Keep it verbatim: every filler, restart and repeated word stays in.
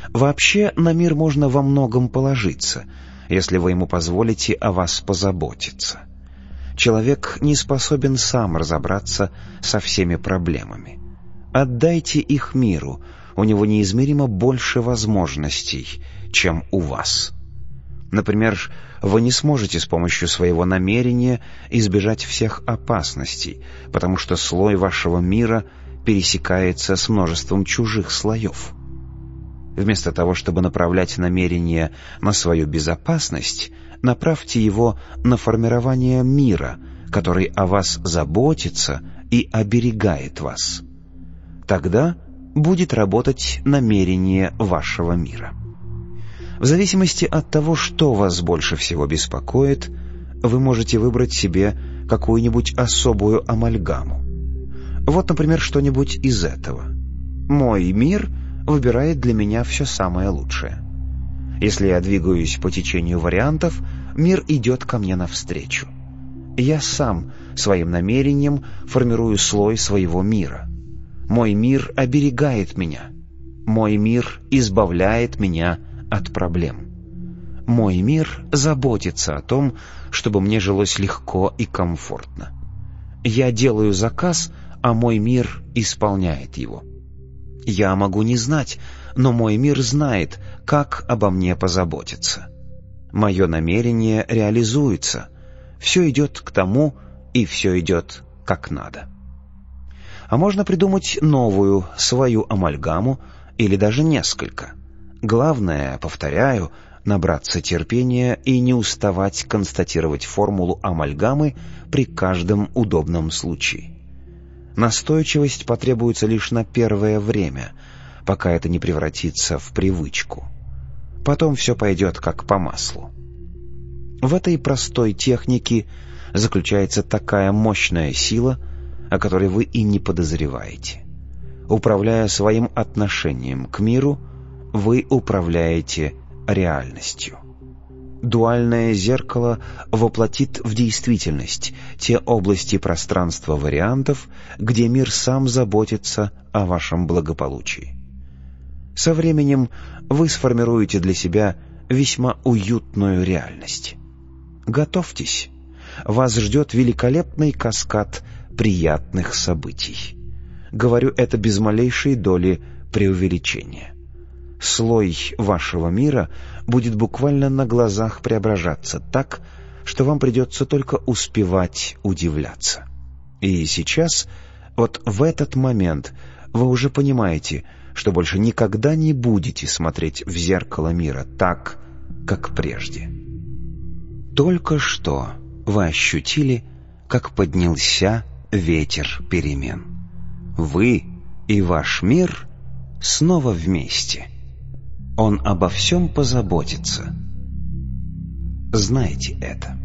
Вообще, на мир можно во многом положиться, если вы ему позволите о вас позаботиться. Человек не способен сам разобраться со всеми проблемами. Отдайте их миру, у него неизмеримо больше возможностей, чем у вас. Например, вы не сможете с помощью своего намерения избежать всех опасностей, потому что слой вашего мира пересекается с множеством чужих слоев. Вместо того, чтобы направлять намерение на свою безопасность, направьте его на формирование мира, который о вас заботится и оберегает вас. Тогда будет работать намерение вашего мира. В зависимости от того, что вас больше всего беспокоит, вы можете выбрать себе какую-нибудь особую амальгаму. Вот, например, что-нибудь из этого. Мой мир выбирает для меня все самое лучшее. Если я двигаюсь по течению вариантов, мир идет ко мне навстречу. Я сам своим намерением формирую слой своего мира. Мой мир оберегает меня. Мой мир избавляет меня от проблем. Мой мир заботится о том, чтобы мне жилось легко и комфортно. Я делаю заказ, а мой мир исполняет его. Я могу не знать, но мой мир знает, как обо мне позаботиться. Мое намерение реализуется. Все идет к тому, и все идет как надо. А можно придумать новую, свою амальгаму, или даже несколько. Главное, повторяю, набраться терпения и не уставать констатировать формулу амальгамы при каждом удобном случае. Настойчивость потребуется лишь на первое время, пока это не превратится в привычку. Потом все пойдет как по маслу. В этой простой технике заключается такая мощная сила, о которой вы и не подозреваете. Управляя своим отношением к миру, вы управляете реальностью. Дуальное зеркало воплотит в действительность те области пространства вариантов, где мир сам заботится о вашем благополучии. Со временем вы сформируете для себя весьма уютную реальность. Готовьтесь, вас ждет великолепный каскад приятных событий. Говорю это без малейшей доли преувеличения. Слой вашего мира будет буквально на глазах преображаться так, что вам придется только успевать удивляться. И сейчас, вот в этот момент, вы уже понимаете, что больше никогда не будете смотреть в зеркало мира так, как прежде. Только что вы ощутили, как поднялся ветер перемен. Вы и ваш мир снова вместе. Он обо всем позаботится. Знайте это.